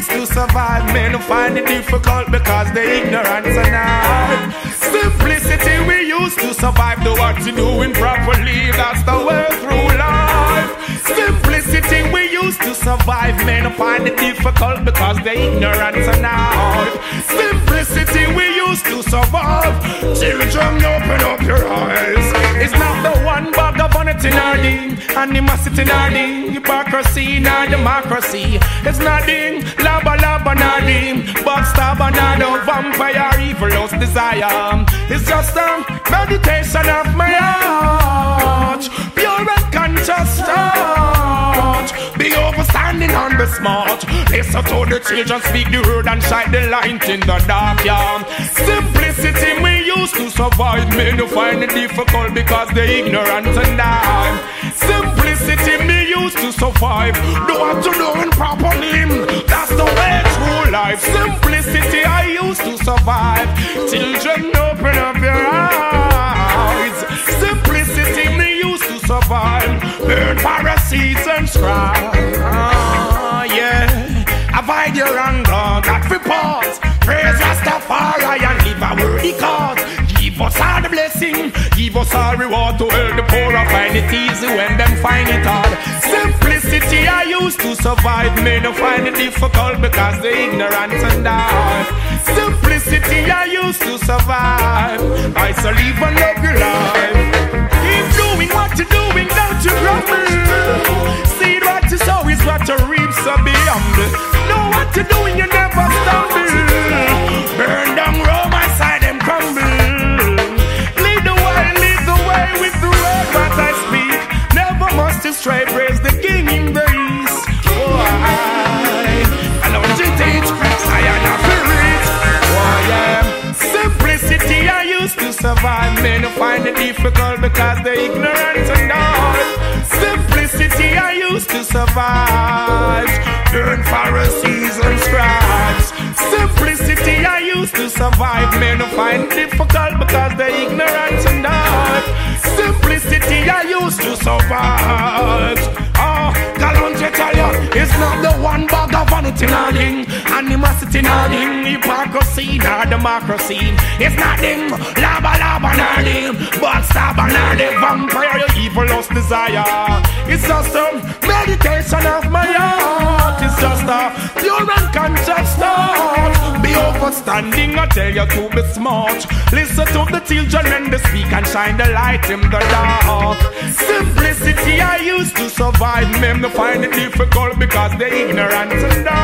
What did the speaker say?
used to survive. Men find it difficult because they ignorant tonight. Simplicity, we used to survive. Do what you doing properly, that's the way through life. Simplicity, we used to survive. Men find it difficult because they ignorant tonight. Simplicity, we used to survive. Children, open up your eyes. It's not the one bag of vanity nor ding, animosity nor ding, hypocrisy nor democracy. It's nothing, lava lava nor ding, backstabber nor the vampire evil's desire. It's just a meditation of my heart, pure and conscious thought. Be overstanding and be smart. Listen to the children speak the word and shine the light in the dark, yeah. Simplicity, we used to survive. Men who find it difficult because they ignorant and die. Simplicity, me used to survive. Do what you doing properly, that's the way through life. Simplicity, I used to survive. Children, open up your eyes. Simplicity, me used to survive. Burn Pharisees and scribes. Yeah. Avoid your anger, God for pause. Praise Rastafari and live a worthy cause. Give us all the blessing, give us all reward. To help the poor and find it easy when them find it hard. Simplicity, I used to survive. Men don't find it difficult because they ignorant and die. Simplicity, I used to survive. I shall live and love your life. Keep doing what you're doing, don't you grumble. See what you sow is what you reap, so be humble. Know what you're doing, you never stumble. Burn down Rome, I side them crumble. Lead the way with the word that I speak. Never must you stray, praise the King in the east. Oh, I know you teach Christ, I am not rich. Oh, yeah. Simplicity, I used to survive. Men who find it difficult because they ignorant and all. Simplicity, I used to survive. Burn Pharisees and scribes. Simplicity, I used to survive. Men who find it difficult because they ignorant and all. Simplicity, I used to survive. Oh, Galante tell you, it's not the one bag of vanity nor ding, animosity nor ding, hypocrisy nor democracy. It's nothing, lava lava nor ding, backstabber nor the vampire your evil's desire. It's just a meditation of my heart. It's just a pure and conscious thought. Be overstanding, I tell you to be smart. Listen to the children when they speak and shine the light in the dark. Simplicity, I used to survive. Men to find it difficult because they ignorant and dark.